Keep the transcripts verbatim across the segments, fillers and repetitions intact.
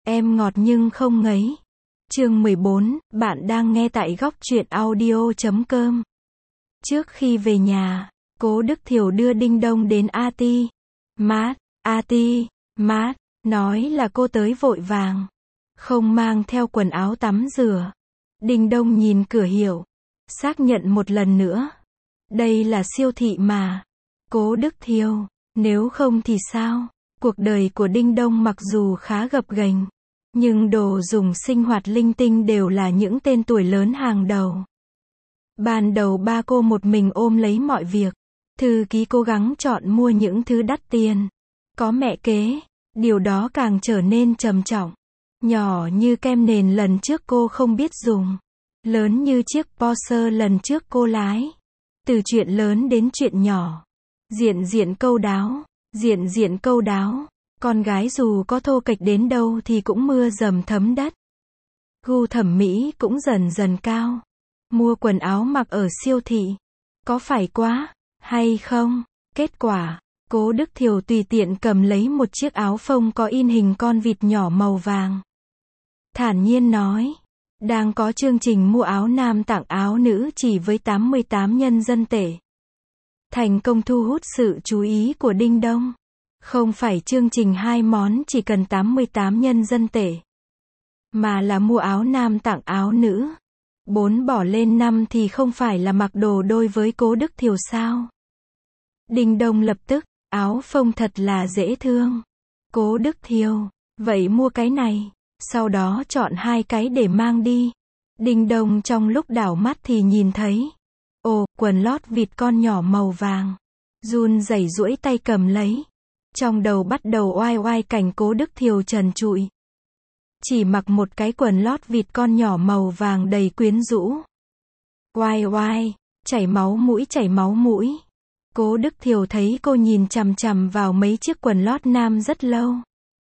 Em ngọt nhưng không ngấy. Chương mười bốn, bạn đang nghe tại góc truyện audio chấm com. Trước khi về nhà, Cố Đức Thiều đưa Đinh Đông đến a tê i. Mát, a tê i, mát, nói là cô tới vội vàng, không mang theo quần áo tắm rửa. Đinh Đông nhìn cửa hiệu, xác nhận một lần nữa. Đây là siêu thị mà. Cố Đức Thiều, nếu không thì sao? Cuộc đời của Đinh Đông mặc dù khá gập ghềnh, nhưng đồ dùng sinh hoạt linh tinh đều là những tên tuổi lớn hàng đầu. Ban đầu ba cô một mình ôm lấy mọi việc. Thư ký cố gắng chọn mua những thứ đắt tiền. Có mẹ kế, điều đó càng trở nên trầm trọng. Nhỏ như kem nền lần trước cô không biết dùng. Lớn như chiếc Porsche lần trước cô lái. Từ chuyện lớn đến chuyện nhỏ. Diện diện câu đáo, diện diện câu đáo. Con gái dù có thô kệch đến đâu thì cũng mưa dầm thấm đất. Gu thẩm mỹ cũng dần dần cao. Mua quần áo mặc ở siêu thị. Có phải quá, hay không? Kết quả, Cố Đức Thiều tùy tiện cầm lấy một chiếc áo phông có in hình con vịt nhỏ màu vàng. Thản nhiên nói, đang có chương trình mua áo nam tặng áo nữ chỉ với tám mươi tám nhân dân tệ. Thành công thu hút sự chú ý của Đinh Đông. Không phải chương trình hai món chỉ cần tám mươi tám nhân dân tệ, mà là mua áo nam tặng áo nữ. Bốn bỏ lên năm thì không phải là mặc đồ đôi với Cố Đức Thiều sao? Đinh Đông lập tức, áo phông thật là dễ thương. Cố Đức Thiều, vậy mua cái này, sau đó chọn hai cái để mang đi. Đinh Đông trong lúc đảo mắt thì nhìn thấy, ồ, quần lót vịt con nhỏ màu vàng. Run rẩy duỗi tay cầm lấy. Trong đầu bắt đầu oai oai cảnh Cố Đức Thiều trần trụi. Chỉ mặc một cái quần lót vịt con nhỏ màu vàng đầy quyến rũ. Oai oai, chảy máu mũi chảy máu mũi. Cố Đức Thiều thấy cô nhìn chằm chằm vào mấy chiếc quần lót nam rất lâu.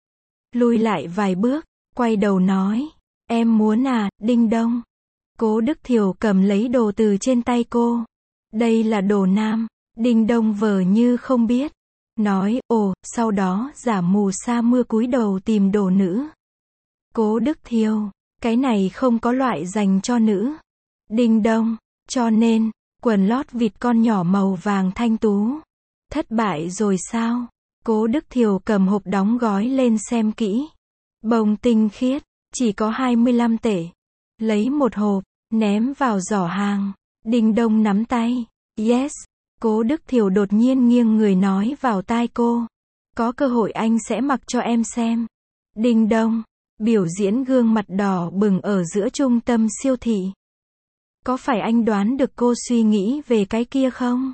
Lùi lại vài bước, quay đầu nói, em muốn à, Đinh Đông. Cố Đức Thiều cầm lấy đồ từ trên tay cô. Đây là đồ nam. Đinh Đông vờ như không biết. Nói, ồ, sau đó giả mù sa mưa cúi đầu tìm đồ nữ. Cố Đức Thiều, cái này không có loại dành cho nữ. Đinh Đông, cho nên, quần lót vịt con nhỏ màu vàng thanh tú. Thất bại rồi sao? Cố Đức Thiều cầm hộp đóng gói lên xem kỹ. Bông tinh khiết, chỉ có hai mươi lăm tệ. Lấy một hộp, ném vào giỏ hàng. Đinh Đông nắm tay. Yes. Cố Đức Thiều đột nhiên nghiêng người nói vào tai cô. Có cơ hội anh sẽ mặc cho em xem. Đinh Đông, biểu diễn gương mặt đỏ bừng ở giữa trung tâm siêu thị. Có phải anh đoán được cô suy nghĩ về cái kia không?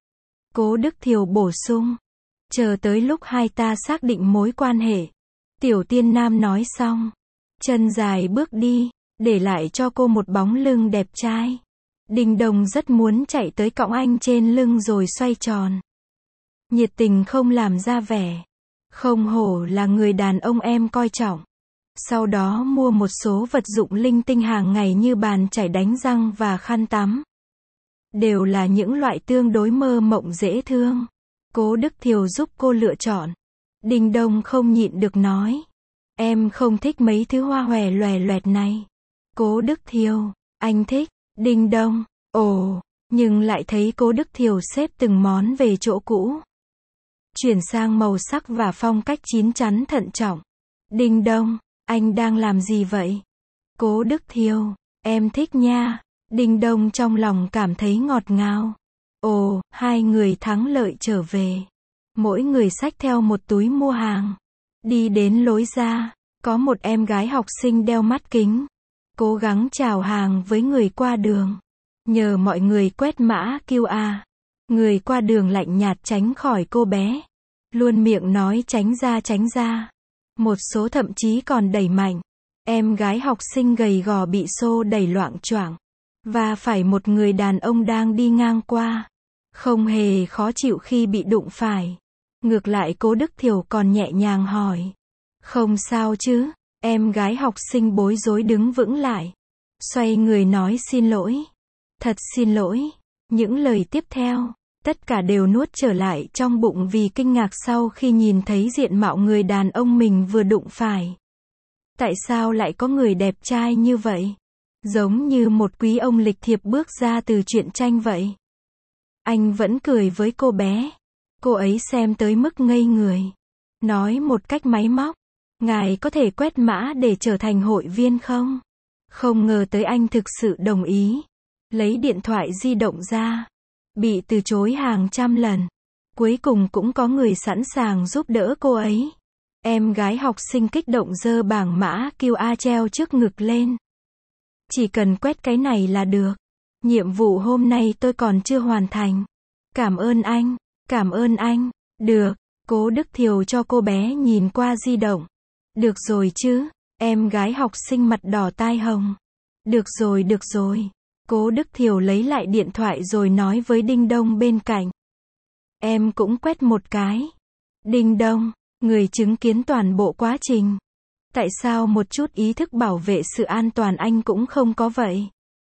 Cố Đức Thiều bổ sung. Chờ tới lúc hai ta xác định mối quan hệ. Tiểu Tiên Nam nói xong. Chân dài bước đi, để lại cho cô một bóng lưng đẹp trai. Đinh Đông rất muốn chạy tới cõng anh trên lưng rồi xoay tròn. Nhiệt tình không làm ra vẻ. Không hổ là người đàn ông em coi trọng. Sau đó mua một số vật dụng linh tinh hàng ngày như bàn chải đánh răng và khăn tắm. Đều là những loại tương đối mơ mộng dễ thương. Cố Đức Thiều giúp cô lựa chọn. Đinh Đông không nhịn được nói. Em không thích mấy thứ hoa hòe loè loẹt này. Cố Đức Thiều, anh thích. Đinh Đông, ồ, nhưng lại thấy Cố Đức Thiều xếp từng món về chỗ cũ. Chuyển sang màu sắc và phong cách chín chắn thận trọng. Đinh Đông, anh đang làm gì vậy? Cố Đức Thiều, em thích nha. Đinh Đông trong lòng cảm thấy ngọt ngào. Ồ, hai người thắng lợi trở về. Mỗi người xách theo một túi mua hàng. Đi đến lối ra, có một em gái học sinh đeo mắt kính. Cố gắng chào hàng với người qua đường. Nhờ mọi người quét mã quy rờ. Người qua đường lạnh nhạt tránh khỏi cô bé. Luôn miệng nói tránh ra tránh ra. Một số thậm chí còn đẩy mạnh. Em gái học sinh gầy gò bị xô đẩy loạng choạng. Và phải một người đàn ông đang đi ngang qua. Không hề khó chịu khi bị đụng phải. Ngược lại Cố Đức Thiều còn nhẹ nhàng hỏi. Không sao chứ? Em gái học sinh bối rối đứng vững lại. Xoay người nói xin lỗi. Thật xin lỗi. Những lời tiếp theo, tất cả đều nuốt trở lại trong bụng vì kinh ngạc sau khi nhìn thấy diện mạo người đàn ông mình vừa đụng phải. Tại sao lại có người đẹp trai như vậy? Giống như một quý ông lịch thiệp bước ra từ truyện tranh vậy. Anh vẫn cười với cô bé. Cô ấy xem tới mức ngây người. Nói một cách máy móc. Ngài có thể quét mã để trở thành hội viên không? Không ngờ tới anh thực sự đồng ý. Lấy điện thoại di động ra. Bị từ chối hàng trăm lần. Cuối cùng cũng có người sẵn sàng giúp đỡ cô ấy. Em gái học sinh kích động giơ bảng mã quy rờ treo trước ngực lên. Chỉ cần quét cái này là được. Nhiệm vụ hôm nay tôi còn chưa hoàn thành. Cảm ơn anh, cảm ơn anh. Được, Cố Đức Thiều cho cô bé nhìn qua di động. Được rồi chứ, em gái học sinh mặt đỏ tai hồng. Được rồi, được rồi. Cố Đức Thiều lấy lại điện thoại rồi nói với Đinh Đông bên cạnh. Em cũng quét một cái. Đinh Đông, người chứng kiến toàn bộ quá trình. Tại sao một chút ý thức bảo vệ sự an toàn anh cũng không có vậy?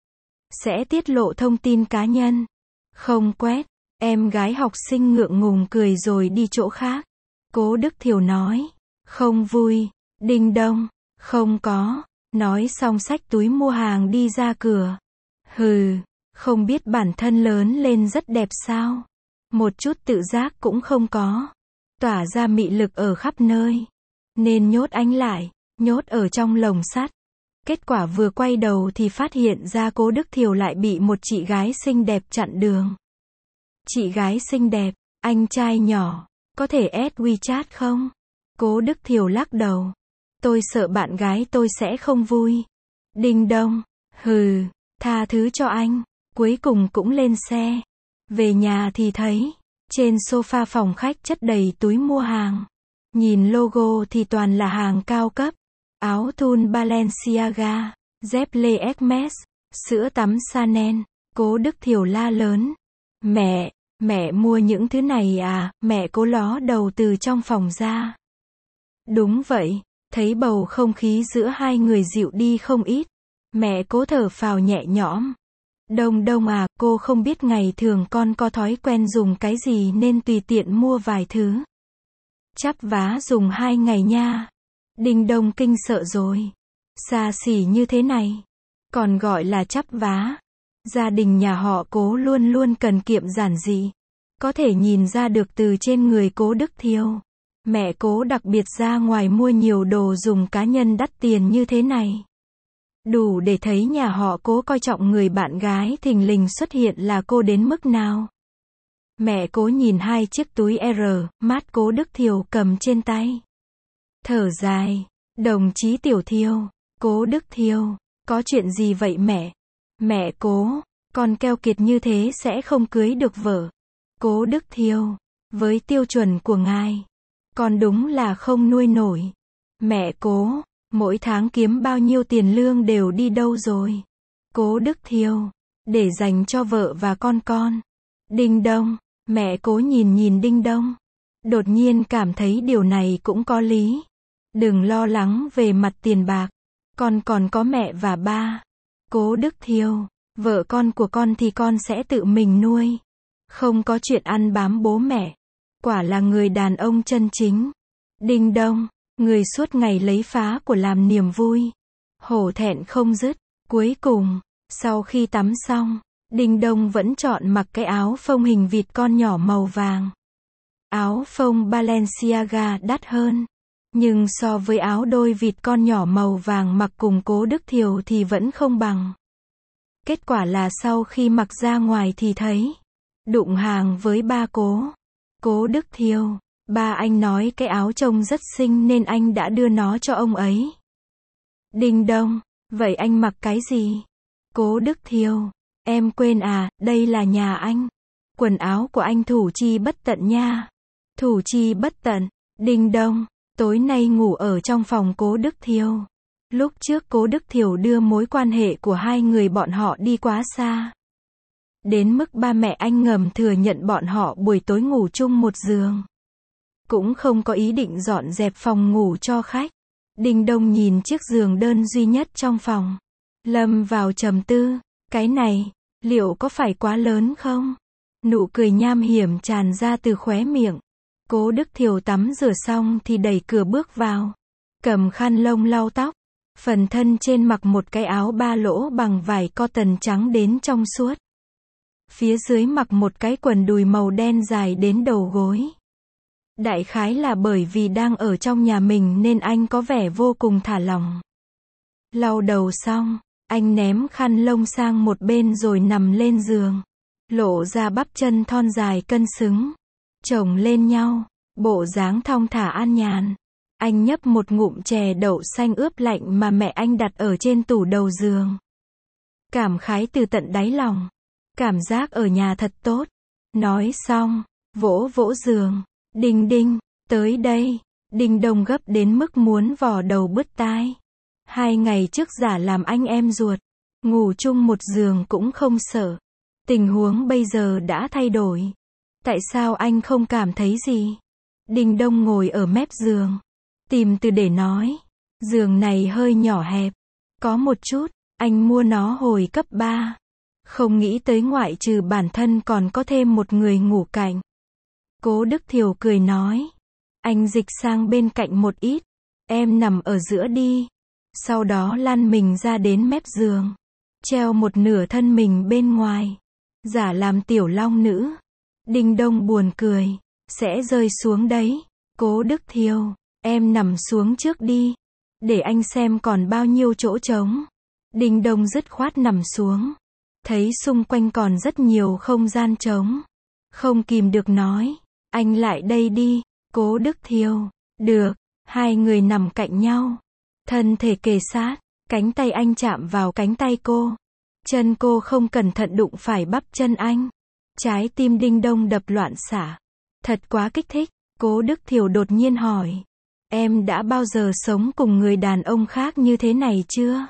Sẽ tiết lộ thông tin cá nhân. Không quét. Em gái học sinh ngượng ngùng cười rồi đi chỗ khác. Cố Đức Thiều nói. Không vui. Đinh Đông. Không có. Nói xong xách túi mua hàng đi ra cửa. Hừ. Không biết bản thân lớn lên rất đẹp sao? Một chút tự giác cũng không có. Tỏa ra mị lực ở khắp nơi. Nên nhốt anh lại. Nhốt ở trong lồng sắt. Kết quả vừa quay đầu thì phát hiện ra Cố Đức Thiều lại bị một chị gái xinh đẹp chặn đường. Chị gái xinh đẹp, anh trai nhỏ, có thể add WeChat không? Cố Đức Thiều lắc đầu. Tôi sợ bạn gái tôi sẽ không vui. Đinh Đông, hừ, tha thứ cho anh. Cuối cùng cũng lên xe. Về nhà thì thấy, trên sofa phòng khách chất đầy túi mua hàng. Nhìn logo thì toàn là hàng cao cấp. Áo thun Balenciaga, dép lê Hermes, sữa tắm Chanel. Cố Đức Thiều la lớn. Mẹ, mẹ mua những thứ này à? Mẹ Cố ló đầu từ trong phòng ra. Đúng vậy, thấy bầu không khí giữa hai người dịu đi không ít. Mẹ Cố thở phào nhẹ nhõm. Đông Đông à, cô không biết ngày thường con có thói quen dùng cái gì nên tùy tiện mua vài thứ. Chắp vá dùng hai ngày nha. Đinh Đông kinh sợ rồi. Xa xỉ như thế này. Còn gọi là chắp vá. Gia đình nhà họ Cố luôn luôn cần kiệm giản dị. Có thể nhìn ra được từ trên người Cố Đức Thiều. Mẹ Cố đặc biệt ra ngoài mua nhiều đồ dùng cá nhân đắt tiền như thế này. Đủ để thấy nhà họ Cố coi trọng người bạn gái thình lình xuất hiện là cô đến mức nào. Mẹ Cố nhìn hai chiếc túi R, mát Cố Đức Thiều cầm trên tay. Thở dài. Đồng chí Tiểu Thiều. Cố Đức Thiều. Có chuyện gì vậy mẹ? Mẹ Cố. Con keo kiệt như thế sẽ không cưới được vợ. Cố Đức Thiều. Với tiêu chuẩn của ngài. Con đúng là không nuôi nổi. Mẹ Cố. Mỗi tháng kiếm bao nhiêu tiền lương đều đi đâu rồi? Cố Đức Thiều. Để dành cho vợ và con con. Đinh Đông. Mẹ Cố nhìn nhìn Đinh Đông. Đột nhiên cảm thấy điều này cũng có lý. Đừng lo lắng về mặt tiền bạc. Con còn có mẹ và ba. Cố Đức Thiều. Vợ con của con thì con sẽ tự mình nuôi. Không có chuyện ăn bám bố mẹ. Quả là người đàn ông chân chính. Đinh Đông. Người suốt ngày lấy phá của làm niềm vui. Hổ thẹn không dứt. Cuối cùng, sau khi tắm xong, Đinh Đông vẫn chọn mặc cái áo phông hình vịt con nhỏ màu vàng. Áo phông Balenciaga đắt hơn. Nhưng so với áo đôi vịt con nhỏ màu vàng mặc cùng Cố Đức Thiều thì vẫn không bằng. Kết quả là sau khi mặc ra ngoài thì thấy. Đụng hàng với ba Cố. Cố Đức Thiều. Ba anh nói cái áo trông rất xinh nên anh đã đưa nó cho ông ấy. Đinh Đông. Vậy anh mặc cái gì? Cố Đức Thiều. Em quên à, đây là nhà anh. Quần áo của anh thủ chi bất tận nha. Thủ chi bất tận. Đinh Đông. Tối nay ngủ ở trong phòng Cố Đức Thiều. Lúc trước Cố Đức Thiều đưa mối quan hệ của hai người bọn họ đi quá xa. Đến mức ba mẹ anh ngầm thừa nhận bọn họ buổi tối ngủ chung một giường. Cũng không có ý định dọn dẹp phòng ngủ cho khách. Đinh Đông nhìn chiếc giường đơn duy nhất trong phòng. Lâm vào trầm tư. Cái này, liệu có phải quá lớn không? Nụ cười nham hiểm tràn ra từ khóe miệng. Cố Đức Thiều tắm rửa xong thì đẩy cửa bước vào. cầm khăn lông lau tóc. Phần thân trên mặc một cái áo ba lỗ bằng vải cotton trắng đến trong suốt. Phía dưới mặc một cái quần đùi màu đen dài đến đầu gối. Đại khái là bởi vì đang ở trong nhà mình nên anh có vẻ vô cùng thả lỏng. Lau đầu xong, anh ném khăn lông sang một bên rồi nằm lên giường. Lộ ra bắp chân thon dài cân xứng. Chồng lên nhau, bộ dáng thong thả an nhàn. Anh nhấp một ngụm chè đậu xanh ướp lạnh mà mẹ anh đặt ở trên tủ đầu giường. Cảm khái từ tận đáy lòng. Cảm giác ở nhà thật tốt. Nói xong, vỗ vỗ giường. Đinh đinh, tới đây. Đinh Đông gấp đến mức muốn vò đầu bứt tai. Hai ngày trước giả làm anh em ruột. Ngủ chung một giường cũng không sợ. Tình huống bây giờ đã thay đổi. Tại sao anh không cảm thấy gì? Đinh Đông ngồi ở mép giường. Tìm từ để nói. Giường này hơi nhỏ hẹp. Có một chút, anh mua nó hồi cấp ba. Không nghĩ tới ngoại trừ bản thân còn có thêm một người ngủ cạnh. Cố Đức Thiều cười nói. Anh dịch sang bên cạnh một ít. Em nằm ở giữa đi. Sau đó lăn mình ra đến mép giường. Treo một nửa thân mình bên ngoài. Giả làm tiểu long nữ. Đinh Đông buồn cười. Sẽ rơi xuống đấy. Cố Đức Thiều, em nằm xuống trước đi. Để anh xem còn bao nhiêu chỗ trống. Đinh Đông dứt khoát nằm xuống. Thấy xung quanh còn rất nhiều không gian trống. Không kìm được nói. Anh lại đây đi. Cố Đức Thiều. Được. Hai người nằm cạnh nhau. Thân thể kề sát. Cánh tay anh chạm vào cánh tay cô. Chân cô không cẩn thận đụng phải bắp chân anh. Trái tim Đinh Đông đập loạn xạ. Thật quá kích thích. Cố Đức Thiều đột nhiên hỏi. Em đã bao giờ sống cùng người đàn ông khác như thế này chưa?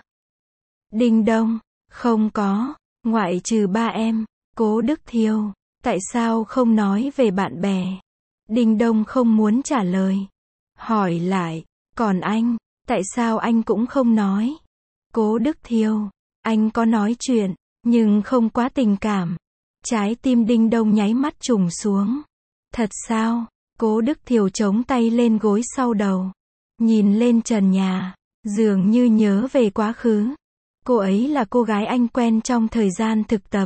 Đinh Đông. Không có. Ngoại trừ ba em. Cố Đức Thiều. Tại sao không nói về bạn bè? Đinh Đông không muốn trả lời. Hỏi lại. Còn anh, tại sao anh cũng không nói? Cố Đức Thiều. Anh có nói chuyện, nhưng không quá tình cảm. Trái tim Đinh Đông nháy mắt trùng xuống. Thật sao? Cố Đức Thiều chống tay lên gối sau đầu. Nhìn lên trần nhà. Dường như nhớ về quá khứ. Cô ấy là cô gái anh quen trong thời gian thực tập.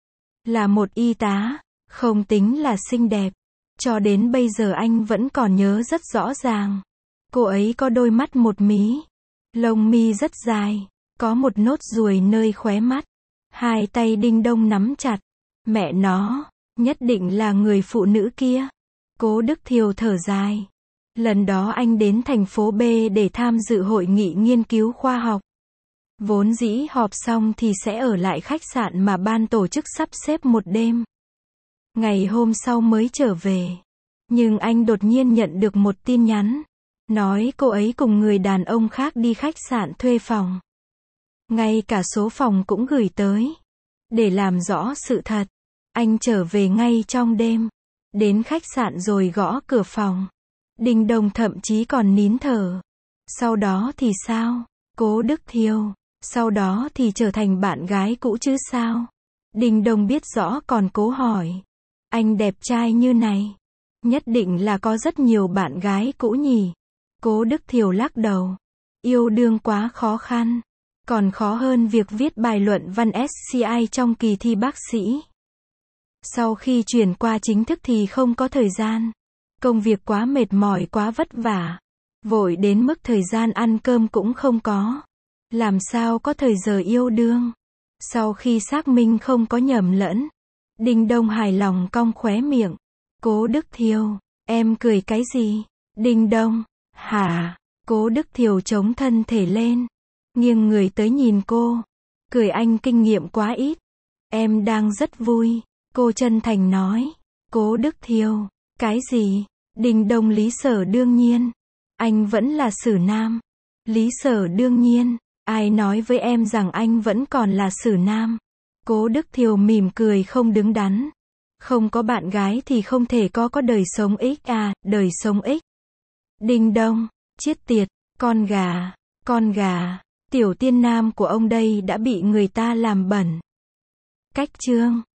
Là một y tá. Không tính là xinh đẹp. Cho đến bây giờ anh vẫn còn nhớ rất rõ ràng. Cô ấy có đôi mắt một mí. Lông mi rất dài. Có một nốt ruồi nơi khóe mắt. Hai tay Đinh Đông nắm chặt. Mẹ nó, nhất định là người phụ nữ kia. Cố Đức Thiều thở dài. Lần đó anh đến thành phố B để tham dự hội nghị nghiên cứu khoa học. Vốn dĩ họp xong thì sẽ ở lại khách sạn mà ban tổ chức sắp xếp một đêm. Ngày hôm sau mới trở về. Nhưng anh đột nhiên nhận được một tin nhắn. Nói cô ấy cùng người đàn ông khác đi khách sạn thuê phòng. Ngay cả số phòng cũng gửi tới. Để làm rõ sự thật, anh trở về ngay trong đêm. Đến khách sạn rồi gõ cửa phòng. Đinh Đông thậm chí còn nín thở. Sau đó thì sao? Cố Đức Thiều. Sau đó thì trở thành bạn gái cũ chứ sao? Đinh Đông biết rõ còn cố hỏi. Anh đẹp trai như này. Nhất định là có rất nhiều bạn gái cũ nhỉ? Cố Đức Thiều lắc đầu. Yêu đương quá khó khăn. Còn khó hơn việc viết bài luận văn ét xê i trong kỳ thi bác sĩ. Sau khi chuyển qua chính thức thì không có thời gian. Công việc quá mệt mỏi quá vất vả. Vội đến mức thời gian ăn cơm cũng không có. Làm sao có thời giờ yêu đương. Sau khi xác minh không có nhầm lẫn. Đinh Đông hài lòng cong khóe miệng. Cố Đức Thiều, em cười cái gì? Đinh Đông, hả? Cố Đức Thiều chống thân thể lên. Nghiêng người tới nhìn cô. Cười anh kinh nghiệm quá ít. Em đang rất vui. Cô chân thành nói. Cố Đức Thiều, cái gì? Đinh Đông lý sở đương nhiên. Anh vẫn là Sử Nam. Lý sở đương nhiên. Ai nói với em rằng anh vẫn còn là Sử Nam? Cố Đức Thiều mỉm cười không đứng đắn. Không có bạn gái thì không thể có có đời sống ích à, đời sống ích. Đinh Đông, chết tiệt, con gà, con gà, tiểu tiên nam của ông đây đã bị người ta làm bẩn. Cách chương